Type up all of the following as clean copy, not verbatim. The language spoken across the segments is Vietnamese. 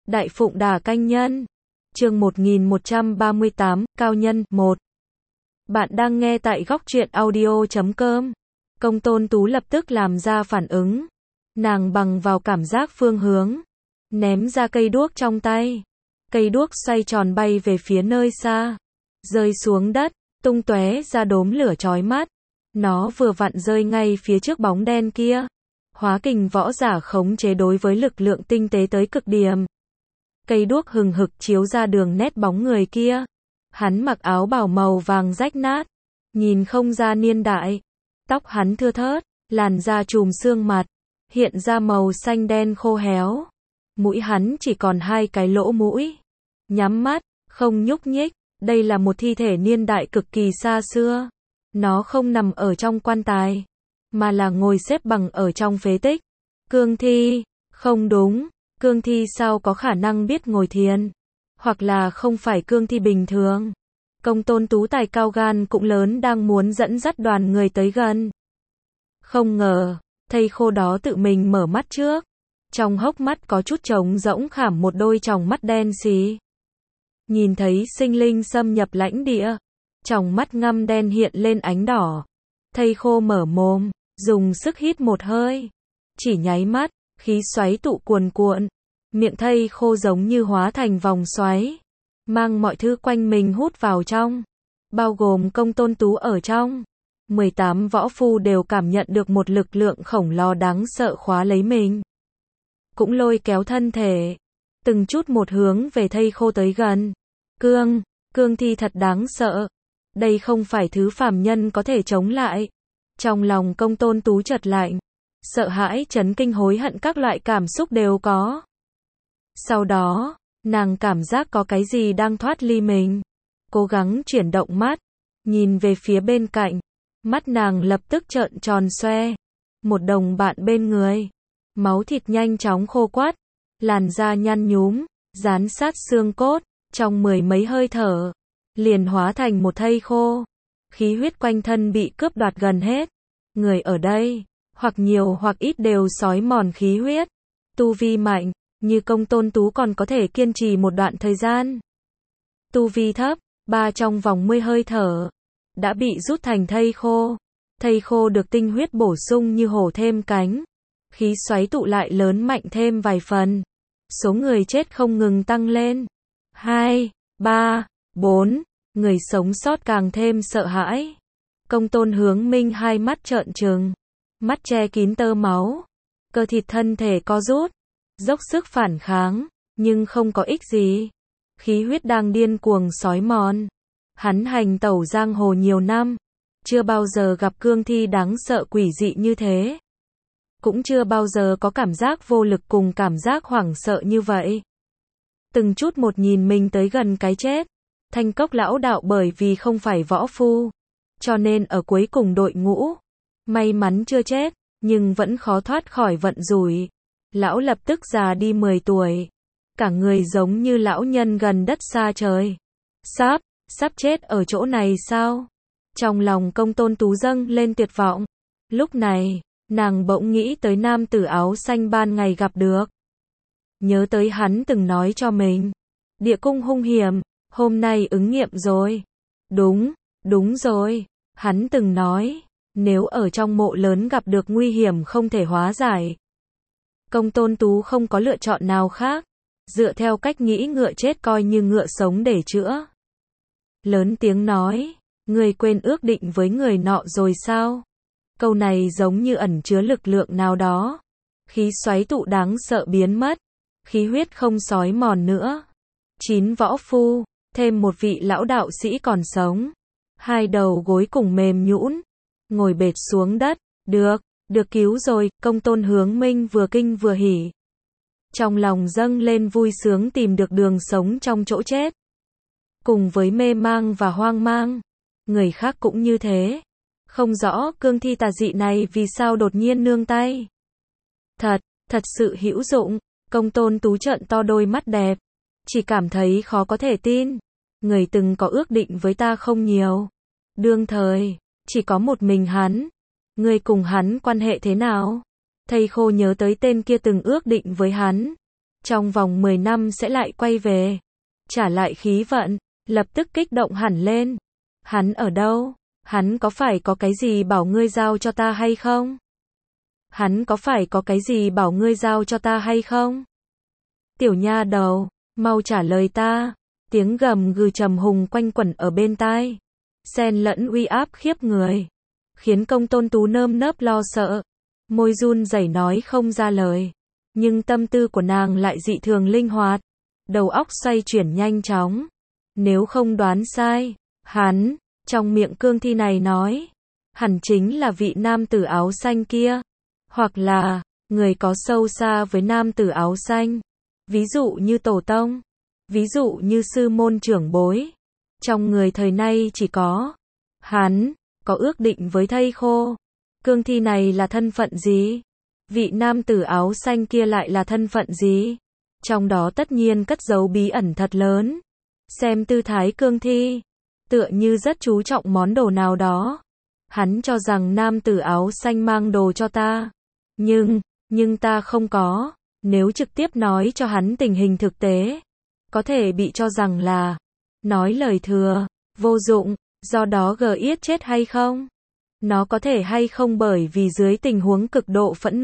Đại Phụng Đà Canh Nhân. Chương 1138, Cao Nhân 1. Bạn đang nghe tại góc truyện audio.com. Công Tôn Tú lập tức làm ra phản ứng. Nàng bằng vào cảm giác phương hướng, ném ra cây đuốc trong tay. Cây đuốc xoay tròn bay về phía nơi xa, rơi xuống đất, tung tóe ra đốm lửa chói mắt. Nó vừa vặn rơi ngay phía trước bóng đen kia. Hóa kình võ giả khống chế đối với lực lượng tinh tế tới cực điểm. Cây đuốc hừng hực chiếu ra đường nét bóng người kia. Hắn mặc áo bào màu vàng rách nát, nhìn không ra niên đại. Tóc hắn thưa thớt, làn da chùm xương mặt, hiện ra màu xanh đen khô héo. Mũi hắn chỉ còn 2 cái lỗ mũi. Nhắm mắt, không nhúc nhích. Đây là một thi thể niên đại cực kỳ xa xưa. Nó không nằm ở trong quan tài, mà là ngồi xếp bằng ở trong phế tích. Cương thi, không đúng, cương thi sao có khả năng biết ngồi thiền? Hoặc là không phải cương thi bình thường. Công Tôn Tú tài cao gan cũng lớn đang muốn dẫn dắt đoàn người tới gần. Không ngờ, thây khô đó tự mình mở mắt trước. Trong hốc mắt có chút trống rỗng khảm một đôi tròng mắt đen xì. Nhìn thấy sinh linh xâm nhập lãnh địa, tròng mắt ngăm đen hiện lên ánh đỏ. Thây khô mở mồm, dùng sức hít một hơi. Chỉ nháy mắt, khí xoáy tụ cuồn cuộn. Miệng thây khô giống như hóa thành vòng xoáy, mang mọi thứ quanh mình hút vào trong, bao gồm Công Tôn Tú ở trong. 18 võ phu đều cảm nhận được một lực lượng khổng lồ đáng sợ khóa lấy mình, cũng lôi kéo thân thể, từng chút một hướng về thây khô tới gần. Cương thi thật đáng sợ. Đây không phải thứ phàm nhân có thể chống lại. Trong lòng Công Tôn Tú chợt lạnh, sợ hãi, chấn kinh, hối hận, các loại cảm xúc đều có. Sau đó, nàng cảm giác có cái gì đang thoát ly mình. Cố gắng chuyển động mắt, nhìn về phía bên cạnh. Mắt nàng lập tức trợn tròn xoe. Một đồng bạn bên người. Máu thịt nhanh chóng khô quắt, làn da nhăn nhúm, dán sát xương cốt. Trong 10 mấy hơi thở, liền hóa thành một thây khô. Khí huyết quanh thân bị cướp đoạt gần hết. Người ở đây, hoặc nhiều hoặc ít đều sói mòn khí huyết. Tu vi mạnh, như Công Tôn Tú còn có thể kiên trì một đoạn thời gian. Tu vi thấp, trong vòng 10 hơi thở, đã bị rút thành thây khô. Thây khô được tinh huyết bổ sung như hổ thêm cánh. Khí xoáy tụ lại lớn mạnh thêm vài phần. Số người chết không ngừng tăng lên. 2, 3, 4, người sống sót càng thêm sợ hãi. Công Tôn Hướng Minh hai mắt trợn trừng, mắt che kín tơ máu, cơ thịt thân thể co rút, dốc sức phản kháng, nhưng không có ích gì. Khí huyết đang điên cuồng xói mòn. Hắn hành tẩu giang hồ nhiều năm, chưa bao giờ gặp cương thi đáng sợ quỷ dị như thế. Cũng chưa bao giờ có cảm giác vô lực cùng cảm giác hoảng sợ như vậy. Từng chút một nhìn mình tới gần cái chết. Thanh Cốc lão đạo bởi vì không phải võ phu, cho nên ở cuối cùng đội ngũ. May mắn chưa chết, nhưng vẫn khó thoát khỏi vận rủi. Lão lập tức già đi 10 tuổi. Cả người giống như lão nhân gần đất xa trời. Sắp chết ở chỗ này sao? Trong lòng Công Tôn Tú dâng lên tuyệt vọng. Lúc này, nàng bỗng nghĩ tới nam tử áo xanh ban ngày gặp được. Nhớ tới hắn từng nói cho mình, địa cung hung hiểm, hôm nay ứng nghiệm rồi. Đúng rồi, hắn từng nói, nếu ở trong mộ lớn gặp được nguy hiểm không thể hóa giải. Công Tôn Tú không có lựa chọn nào khác, dựa theo cách nghĩ ngựa chết coi như ngựa sống để chữa. Lớn tiếng nói, người quên ước định với người nọ rồi sao? Câu này giống như ẩn chứa lực lượng nào đó. Khí xoáy tụ đáng sợ biến mất. Khí huyết không xói mòn nữa. 9 võ phu, thêm một vị lão đạo sĩ còn sống. 2 đầu gối cùng mềm nhũn, ngồi bệt xuống đất. Được cứu rồi. Công Tôn Hướng Minh vừa kinh vừa hỉ. Trong lòng dâng lên vui sướng tìm được đường sống trong chỗ chết. Cùng với mê mang và hoang mang, người khác cũng như thế. Không rõ cương thi tà dị này vì sao đột nhiên nương tay. Thật sự hữu dụng. Công Tôn Tú trợn to đôi mắt đẹp, chỉ cảm thấy khó có thể tin. Người từng có ước định với ta không nhiều. Đương thời, chỉ có một mình hắn. Người cùng hắn quan hệ thế nào? Thầy khô nhớ tới tên kia từng ước định với hắn. trong vòng 10 năm sẽ lại quay về, trả lại khí vận, lập tức kích động hẳn lên. Hắn ở đâu? Hắn có phải có cái gì bảo ngươi giao cho ta hay không? Hắn có phải có cái gì bảo ngươi giao cho ta hay không? Tiểu nha đầu, mau trả lời ta. Tiếng gầm gừ trầm hùng quanh quẩn ở bên tai, xen lẫn uy áp khiếp người, khiến Công Tôn Tú nơm nớp lo sợ, môi run rẩy nói không ra lời, nhưng tâm tư của nàng lại dị thường linh hoạt, đầu óc xoay chuyển nhanh chóng. Nếu không đoán sai, hắn, trong miệng cương thi này nói, hẳn chính là vị nam tử áo xanh kia, hoặc là người có sâu xa với nam tử áo xanh, ví dụ như tổ tông, ví dụ như sư môn trưởng bối. Trong người thời nay chỉ có hắn có ước định với thây khô. Cương thi này là thân phận gì? Vị nam tử áo xanh kia lại là thân phận gì? Trong đó tất nhiên cất giấu bí ẩn thật lớn. Xem tư thái cương thi, tựa như rất chú trọng món đồ nào đó. Hắn cho rằng nam tử áo xanh mang đồ cho ta. Nhưng ta không có. Nếu trực tiếp nói cho hắn tình hình thực tế, có thể bị cho rằng là nói lời thừa, vô dụng, do đó yết chết hay không? Nó có thể hay không bởi vì dưới tình huống cực độ phẫn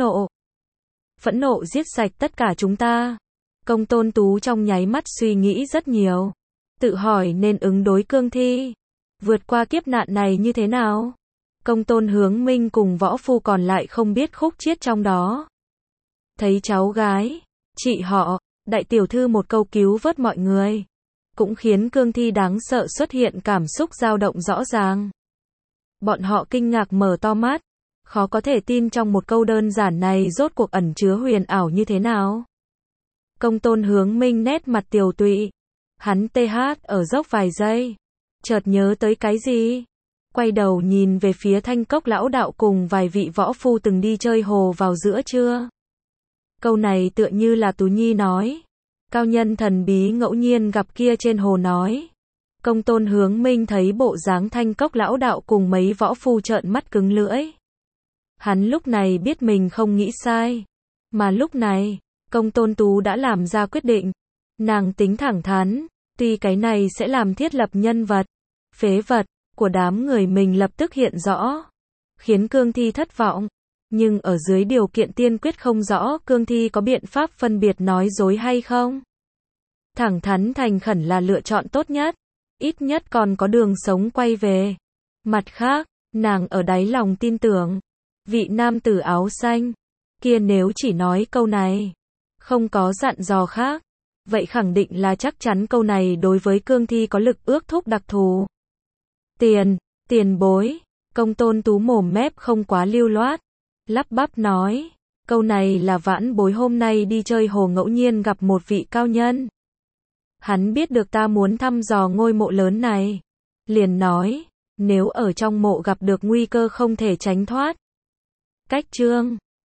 nộ giết sạch tất cả chúng ta? Công Tôn Tú trong nháy mắt suy nghĩ rất nhiều, tự hỏi nên ứng đối cương thi, vượt qua kiếp nạn này như thế nào? Công Tôn Hướng Minh cùng võ phu còn lại không biết khúc chiết trong đó. Thấy cháu gái, chị họ, đại tiểu thư một câu cứu vớt mọi người, cũng khiến cương thi đáng sợ xuất hiện cảm xúc dao động rõ ràng. Bọn họ kinh ngạc mở to mắt, khó có thể tin trong một câu đơn giản này rốt cuộc ẩn chứa huyền ảo như thế nào. Công Tôn Hướng Minh nét mặt tiều tụy, hắn ở dốc vài giây, chợt nhớ tới cái gì, quay đầu nhìn về phía Thanh Cốc lão đạo cùng vài vị võ phu từng đi chơi hồ vào giữa trưa. Câu này tựa như là Tú Nhi nói, cao nhân thần bí ngẫu nhiên gặp kia trên hồ nói. Công Tôn Hướng Minh thấy bộ dáng Thanh Cốc lão đạo cùng mấy võ phu trợn mắt cứng lưỡi. Hắn lúc này biết mình không nghĩ sai, mà lúc này, Công Tôn Tú đã làm ra quyết định. Nàng tính thẳng thắn, tuy cái này sẽ làm thiết lập nhân vật, phế vật của đám người mình lập tức hiện rõ, khiến cương thi thất vọng. Nhưng ở dưới điều kiện tiên quyết không rõ cương thi có biện pháp phân biệt nói dối hay không. Thẳng thắn thành khẩn là lựa chọn tốt nhất, ít nhất còn có đường sống quay về. Mặt khác, nàng ở đáy lòng tin tưởng, vị nam tử áo xanh kia nếu chỉ nói câu này, không có dặn dò khác, vậy khẳng định là chắc chắn câu này đối với cương thi có lực ước thúc đặc thù. Tiền bối, Công Tôn Tú mồm mép không quá lưu loát, lắp bắp nói, câu này là vãn bối hôm nay đi chơi hồ ngẫu nhiên gặp một vị cao nhân. Hắn biết được ta muốn thăm dò ngôi mộ lớn này, liền nói, nếu ở trong mộ gặp được nguy cơ không thể tránh thoát, cách chương